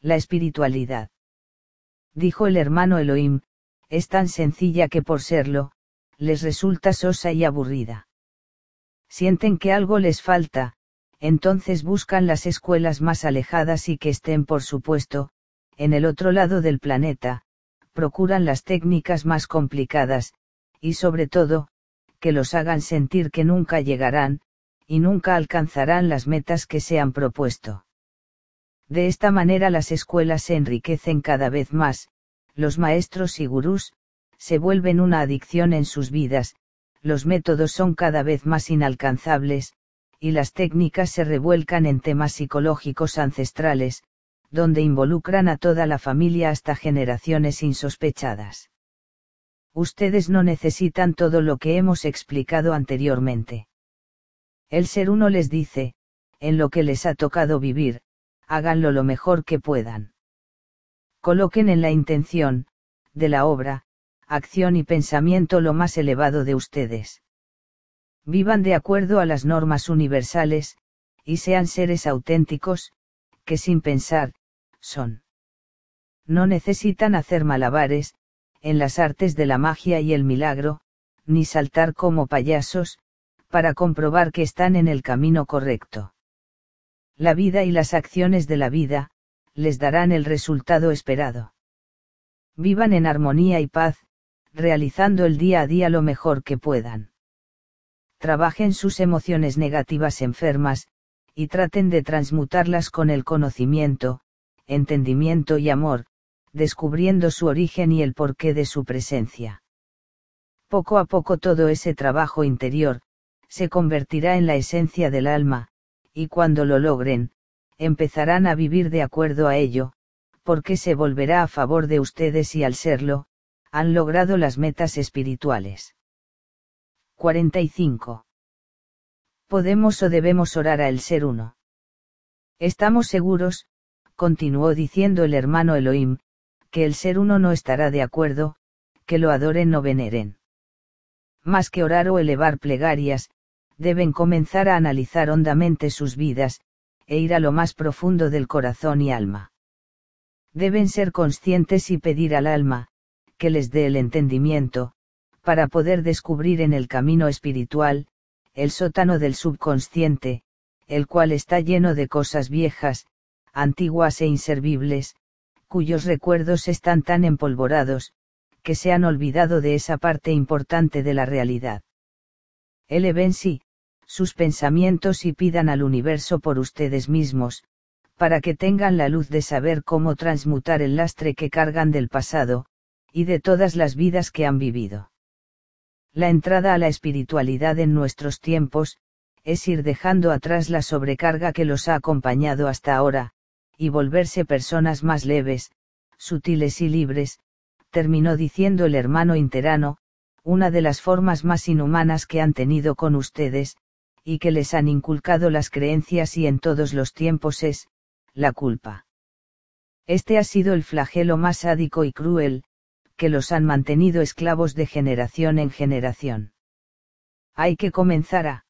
La espiritualidad, dijo el hermano Elohim, es tan sencilla que por serlo, les resulta sosa y aburrida. Sienten que algo les falta, entonces buscan las escuelas más alejadas y que estén, por supuesto, en el otro lado del planeta, procuran las técnicas más complicadas, y sobre todo, que los hagan sentir que nunca llegarán, y nunca alcanzarán las metas que se han propuesto. De esta manera las escuelas se enriquecen cada vez más, los maestros y gurús, se vuelven una adicción en sus vidas, los métodos son cada vez más inalcanzables, y las técnicas se revuelcan en temas psicológicos ancestrales, donde involucran a toda la familia hasta generaciones insospechadas. Ustedes no necesitan todo lo que hemos explicado anteriormente. El Ser Uno les dice, en lo que les ha tocado vivir, háganlo lo mejor que puedan. Coloquen en la intención, de la obra, acción y pensamiento lo más elevado de ustedes. Vivan de acuerdo a las normas universales, y sean seres auténticos, que sin pensar, son. No necesitan hacer malabares, en las artes de la magia y el milagro, ni saltar como payasos, para comprobar que están en el camino correcto. La vida y las acciones de la vida, les darán el resultado esperado. Vivan en armonía y paz, realizando el día a día lo mejor que puedan. Trabajen sus emociones negativas enfermas, y traten de transmutarlas con el conocimiento, entendimiento y amor, descubriendo su origen y el porqué de su presencia. Poco a poco todo ese trabajo interior, se convertirá en la esencia del alma, y cuando lo logren, empezarán a vivir de acuerdo a ello, porque se volverá a favor de ustedes y al serlo, han logrado las metas espirituales. 45. ¿Podemos o debemos orar a el Ser Uno? Estamos seguros, continuó diciendo el hermano Elohim, que el Ser Uno no estará de acuerdo, que lo adoren o veneren. Más que orar o elevar plegarias, deben comenzar a analizar hondamente sus vidas, e ir a lo más profundo del corazón y alma. Deben ser conscientes y pedir al alma, que les dé el entendimiento, para poder descubrir en el camino espiritual, el sótano del subconsciente, el cual está lleno de cosas viejas, antiguas e inservibles, cuyos recuerdos están tan empolvorados, que se han olvidado de esa parte importante de la realidad. Eleven sí, sus pensamientos y pidan al universo por ustedes mismos, para que tengan la luz de saber cómo transmutar el lastre que cargan del pasado, y de todas las vidas que han vivido. La entrada a la espiritualidad en nuestros tiempos, es ir dejando atrás la sobrecarga que los ha acompañado hasta ahora, y volverse personas más leves, sutiles y libres, terminó diciendo el hermano interano, una de las formas más inhumanas que han tenido con ustedes, y que les han inculcado las creencias y en todos los tiempos es, la culpa. Este ha sido el flagelo más sádico y cruel, que los han mantenido esclavos de generación en generación. Hay que comenzar a